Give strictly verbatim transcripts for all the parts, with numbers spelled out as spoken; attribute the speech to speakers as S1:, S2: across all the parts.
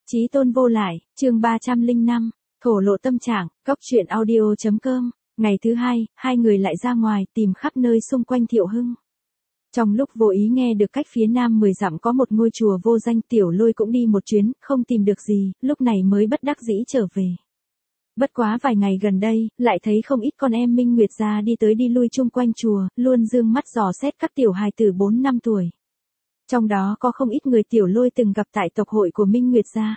S1: Chí tôn vô lại, chương ba trăm lẻ năm, thổ lộ tâm trạng, cóc truyện audio chấm com. Ngày thứ hai, hai người lại ra ngoài tìm khắp nơi xung quanh Thiệu Hưng. Trong lúc vô ý nghe được cách phía nam mười dặm có một ngôi chùa vô danh, Tiểu Lôi cũng đi một chuyến, không tìm được gì, lúc này mới bất đắc dĩ trở về. Bất quá vài ngày gần đây, lại thấy không ít con em Minh Nguyệt gia đi tới đi lui chung quanh chùa, luôn dương mắt dò xét các tiểu hài tử bốn năm tuổi. Trong đó có không ít người Tiểu Lôi từng gặp tại tộc hội của Minh Nguyệt gia.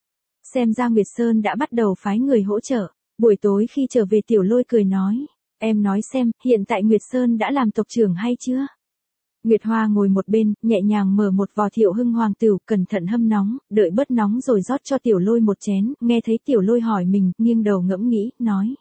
S1: Xem ra Nguyệt Sơn đã bắt đầu phái người hỗ trợ. Buổi tối khi trở về Tiểu Lôi cười nói, em nói xem, hiện tại Nguyệt Sơn đã làm tộc trưởng hay chưa? Nguyệt Hoa ngồi một bên, nhẹ nhàng mở một vò Thiệu Hưng hoàng tửu, cẩn thận hâm nóng, đợi bớt nóng rồi rót cho Tiểu Lôi một chén, nghe thấy Tiểu Lôi hỏi mình, nghiêng đầu ngẫm nghĩ, nói.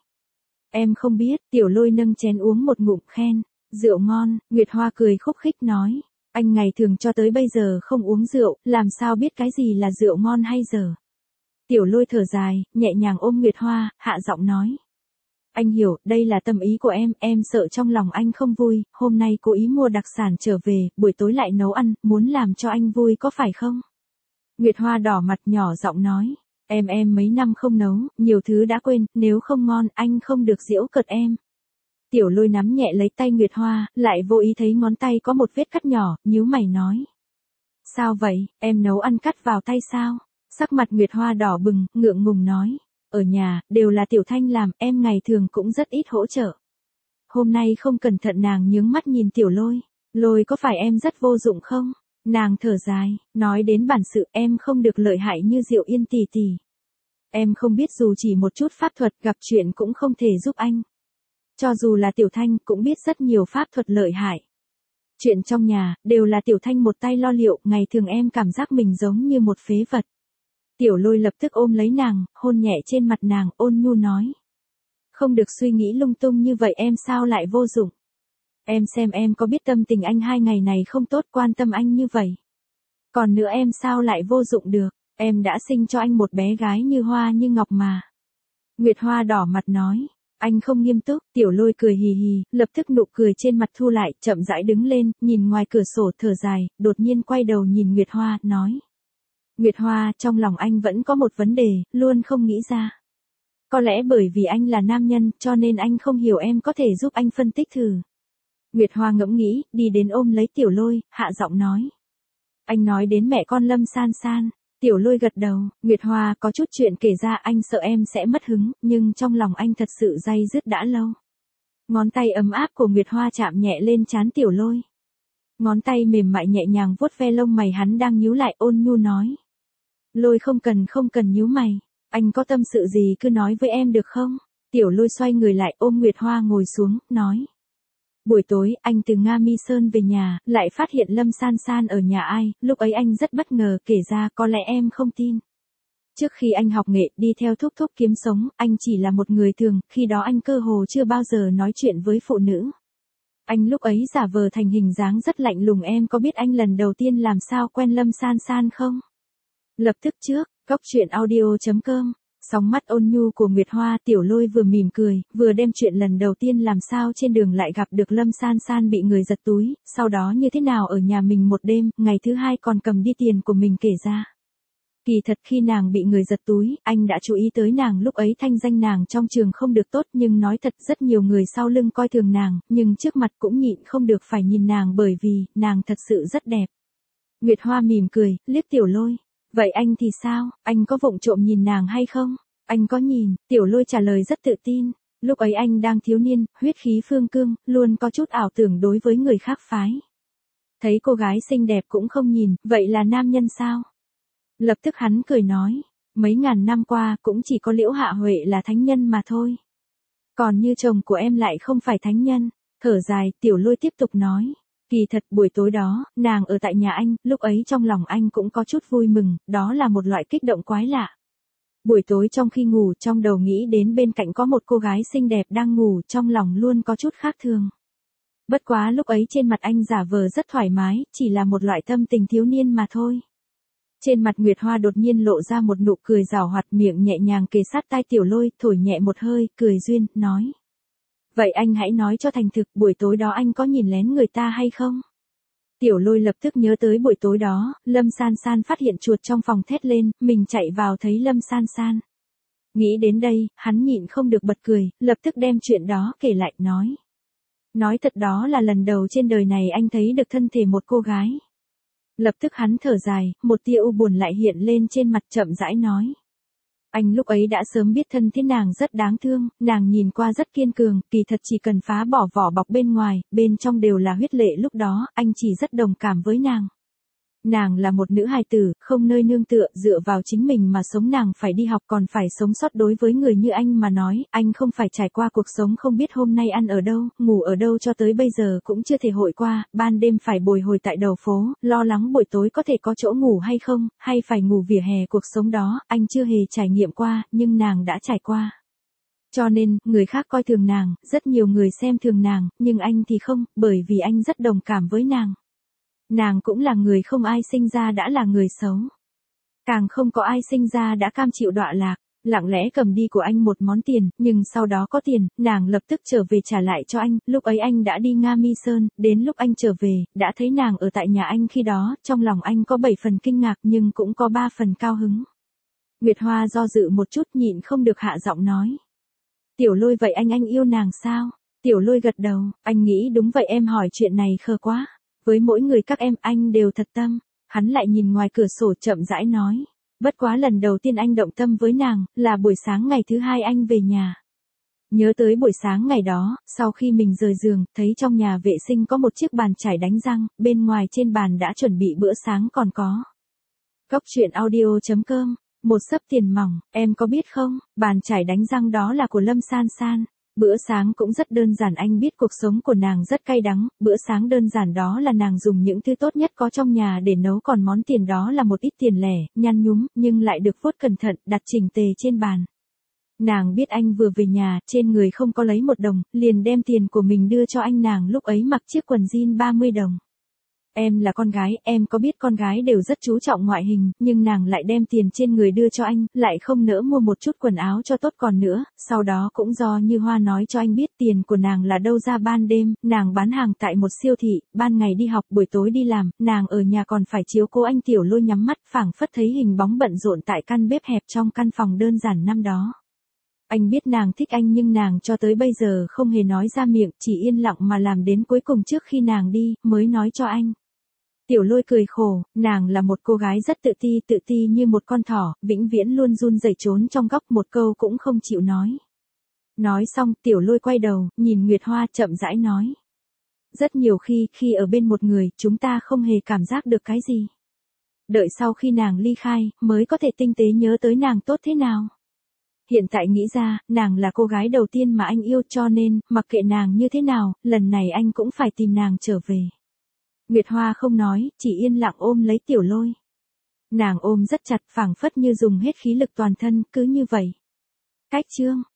S1: Em không biết, Tiểu Lôi nâng chén uống một ngụm khen, rượu ngon, Nguyệt Hoa cười khúc khích nói, anh ngày thường cho tới bây giờ không uống rượu, làm sao biết cái gì là rượu ngon hay dở. Tiểu Lôi thở dài, nhẹ nhàng ôm Nguyệt Hoa, hạ giọng nói. Anh hiểu, đây là tâm ý của em, em sợ trong lòng anh không vui, hôm nay cố ý mua đặc sản trở về, buổi tối lại nấu ăn, muốn làm cho anh vui có phải không? Nguyệt Hoa đỏ mặt nhỏ giọng nói, em em mấy năm không nấu, nhiều thứ đã quên, nếu không ngon, anh không được giễu cợt em. Tiểu Lôi nắm nhẹ lấy tay Nguyệt Hoa, lại vô ý thấy ngón tay có một vết cắt nhỏ, nhíu mày nói. Sao vậy, em nấu ăn cắt vào tay sao? Sắc mặt Nguyệt Hoa đỏ bừng, ngượng ngùng nói. Ở nhà, đều là Tiểu Thanh làm, em ngày thường cũng rất ít hỗ trợ. Hôm nay không cẩn thận nàng nhướng mắt nhìn Tiểu Lôi. Lôi có phải em rất vô dụng không? Nàng thở dài, nói đến bản sự em không được lợi hại như Diệu Yên tỷ tỷ. Em không biết dù chỉ một chút pháp thuật, gặp chuyện cũng không thể giúp anh. Cho dù là Tiểu Thanh cũng biết rất nhiều pháp thuật lợi hại. Chuyện trong nhà, đều là Tiểu Thanh một tay lo liệu, ngày thường em cảm giác mình giống như một phế vật. Tiểu Lôi lập tức ôm lấy nàng, hôn nhẹ trên mặt nàng, ôn nhu nói. Không được suy nghĩ lung tung như vậy em sao lại vô dụng. Em xem em có biết tâm tình anh hai ngày này không tốt, quan tâm anh như vậy. Còn nữa em sao lại vô dụng được, em đã sinh cho anh một bé gái như hoa như ngọc mà. Nguyệt Hoa đỏ mặt nói. Anh không nghiêm túc, Tiểu Lôi cười hì hì, lập tức nụ cười trên mặt thu lại, chậm rãi đứng lên, nhìn ngoài cửa sổ thở dài, đột nhiên quay đầu nhìn Nguyệt Hoa, nói. Nguyệt Hoa, trong lòng anh vẫn có một vấn đề, luôn không nghĩ ra. Có lẽ bởi vì anh là nam nhân, cho nên anh không hiểu, em có thể giúp anh phân tích thử. Nguyệt Hoa ngẫm nghĩ, đi đến ôm lấy Tiểu Lôi, hạ giọng nói. Anh nói đến mẹ con Lâm San San. Tiểu Lôi gật đầu, Nguyệt Hoa có chút chuyện kể ra, anh sợ em sẽ mất hứng, nhưng trong lòng anh thật sự day dứt đã lâu. Ngón tay ấm áp của Nguyệt Hoa chạm nhẹ lên trán Tiểu Lôi. Ngón tay mềm mại nhẹ nhàng vuốt ve lông mày hắn đang nhíu lại, ôn nhu nói. Lôi không cần không cần nhíu mày, anh có tâm sự gì cứ nói với em được không? Tiểu Lôi xoay người lại ôm Nguyệt Hoa ngồi xuống, nói. Buổi tối, anh từ Nga Mi Sơn về nhà, lại phát hiện Lâm San San ở nhà ai, lúc ấy anh rất bất ngờ, kể ra có lẽ em không tin. Trước khi anh học nghệ, đi theo thúc thúc kiếm sống, anh chỉ là một người thường, khi đó anh cơ hồ chưa bao giờ nói chuyện với phụ nữ. Anh lúc ấy giả vờ thành hình dáng rất lạnh lùng, em có biết anh lần đầu tiên làm sao quen Lâm San San không? Lập tức trước, cóc truyện audio chấm com. Sóng mắt ôn nhu của Nguyệt Hoa, Tiểu Lôi vừa mỉm cười, vừa đem chuyện lần đầu tiên làm sao trên đường lại gặp được Lâm San San bị người giật túi, sau đó như thế nào ở nhà mình một đêm, ngày thứ hai còn cầm đi tiền của mình kể ra. Kỳ thật khi nàng bị người giật túi, anh đã chú ý tới nàng, lúc ấy thanh danh nàng trong trường không được tốt, nhưng nói thật rất nhiều người sau lưng coi thường nàng, nhưng trước mặt cũng nhịn không được phải nhìn nàng bởi vì, nàng thật sự rất đẹp. Nguyệt Hoa mỉm cười, liếc Tiểu Lôi. Vậy anh thì sao, anh có vụng trộm nhìn nàng hay không? Anh có nhìn, Tiểu Lôi trả lời rất tự tin. Lúc ấy anh đang thiếu niên, huyết khí phương cương, luôn có chút ảo tưởng đối với người khác phái. Thấy cô gái xinh đẹp cũng không nhìn, vậy là nam nhân sao? Lập tức hắn cười nói, mấy ngàn năm qua cũng chỉ có Liễu Hạ Huệ là thánh nhân mà thôi. Còn như chồng của em lại không phải thánh nhân. Thở dài, Tiểu Lôi tiếp tục nói. Kỳ thật buổi tối đó, nàng ở tại nhà anh, lúc ấy trong lòng anh cũng có chút vui mừng, đó là một loại kích động quái lạ. Buổi tối trong khi ngủ, trong đầu nghĩ đến bên cạnh có một cô gái xinh đẹp đang ngủ, trong lòng luôn có chút khác thường. Bất quá lúc ấy trên mặt anh giả vờ rất thoải mái, chỉ là một loại tâm tình thiếu niên mà thôi. Trên mặt Nguyệt Hoa đột nhiên lộ ra một nụ cười giảo hoạt, miệng nhẹ nhàng kề sát tai Tiểu Lôi, thổi nhẹ một hơi, cười duyên, nói. Vậy anh hãy nói cho thành thực, buổi tối đó anh có nhìn lén người ta hay không? Tiểu Lôi lập tức nhớ tới buổi tối đó, Lâm San San phát hiện chuột trong phòng thét lên, mình chạy vào thấy Lâm San San. Nghĩ đến đây, hắn nhịn không được bật cười, lập tức đem chuyện đó kể lại, nói. Nói thật đó là lần đầu trên đời này anh thấy được thân thể một cô gái. Lập tức hắn thở dài, một tia u buồn lại hiện lên trên mặt, chậm rãi nói. Anh lúc ấy đã sớm biết thân thế nàng rất đáng thương, nàng nhìn qua rất kiên cường, kỳ thật chỉ cần phá bỏ vỏ bọc bên ngoài, bên trong đều là huyết lệ, lúc đó, anh chỉ rất đồng cảm với nàng. Nàng là một nữ hài tử, không nơi nương tựa, dựa vào chính mình mà sống, nàng phải đi học còn phải sống sót. Đối với người như anh mà nói, anh không phải trải qua cuộc sống không biết hôm nay ăn ở đâu, ngủ ở đâu cho tới bây giờ cũng chưa thể hội qua, ban đêm phải bồi hồi tại đầu phố, lo lắng buổi tối có thể có chỗ ngủ hay không, hay phải ngủ vỉa hè, cuộc sống đó, anh chưa hề trải nghiệm qua, nhưng nàng đã trải qua. Cho nên, người khác coi thường nàng, rất nhiều người xem thường nàng, nhưng anh thì không, bởi vì anh rất đồng cảm với nàng. Nàng cũng là người không ai sinh ra đã là người xấu. Càng không có ai sinh ra đã cam chịu đọa lạc, lặng lẽ cầm đi của anh một món tiền, nhưng sau đó có tiền, nàng lập tức trở về trả lại cho anh, lúc ấy anh đã đi Nga Mi Sơn, đến lúc anh trở về, đã thấy nàng ở tại nhà anh khi đó, trong lòng anh có bảy phần kinh ngạc nhưng cũng có ba phần cao hứng. Nguyệt Hoa do dự một chút nhịn không được hạ giọng nói. Tiểu Lôi, vậy anh anh yêu nàng sao? Tiểu Lôi gật đầu, anh nghĩ đúng vậy, em hỏi chuyện này khờ quá. Với mỗi người các em, anh đều thật tâm. Hắn lại nhìn ngoài cửa sổ chậm rãi nói. Bất quá lần đầu tiên anh động tâm với nàng, là buổi sáng ngày thứ hai anh về nhà. Nhớ tới buổi sáng ngày đó, sau khi mình rời giường, thấy trong nhà vệ sinh có một chiếc bàn chải đánh răng, bên ngoài trên bàn đã chuẩn bị bữa sáng còn có. Cốc truyện audio chấm com, một xấp tiền mỏng, em có biết không, bàn chải đánh răng đó là của Lâm San San. Bữa sáng cũng rất đơn giản, anh biết cuộc sống của nàng rất cay đắng, bữa sáng đơn giản đó là nàng dùng những thứ tốt nhất có trong nhà để nấu, còn món tiền đó là một ít tiền lẻ, nhăn nhúm, nhưng lại được vuốt cẩn thận, đặt chỉnh tề trên bàn. Nàng biết anh vừa về nhà, trên người không có lấy một đồng, liền đem tiền của mình đưa cho anh, nàng lúc ấy mặc chiếc quần jean ba mươi đồng. Em là con gái, em có biết con gái đều rất chú trọng ngoại hình, nhưng nàng lại đem tiền trên người đưa cho anh, lại không nỡ mua một chút quần áo cho tốt còn nữa, sau đó cũng do Như Hoa nói cho anh biết tiền của nàng là đâu ra. Ban đêm, nàng bán hàng tại một siêu thị, ban ngày đi học, buổi tối đi làm, nàng ở nhà còn phải chiếu cố anh. Tiểu Lôi nhắm mắt, phảng phất thấy hình bóng bận rộn tại căn bếp hẹp trong căn phòng đơn giản năm đó. Anh biết nàng thích anh nhưng nàng cho tới bây giờ không hề nói ra miệng, chỉ yên lặng mà làm đến cuối cùng trước khi nàng đi, mới nói cho anh. Tiểu Lôi cười khổ, nàng là một cô gái rất tự ti, tự ti như một con thỏ, vĩnh viễn luôn run rẩy trốn trong góc, một câu cũng không chịu nói. Nói xong, Tiểu Lôi quay đầu, nhìn Nguyệt Hoa chậm rãi nói. Rất nhiều khi, khi ở bên một người, chúng ta không hề cảm giác được cái gì. Đợi sau khi nàng ly khai, mới có thể tinh tế nhớ tới nàng tốt thế nào. Hiện tại nghĩ ra, nàng là cô gái đầu tiên mà anh yêu, cho nên, mặc kệ nàng như thế nào, lần này anh cũng phải tìm nàng trở về. Nguyệt Hoa không nói, chỉ yên lặng ôm lấy Tiểu Lôi. Nàng ôm rất chặt, phảng phất như dùng hết khí lực toàn thân, cứ như vậy. Cách chương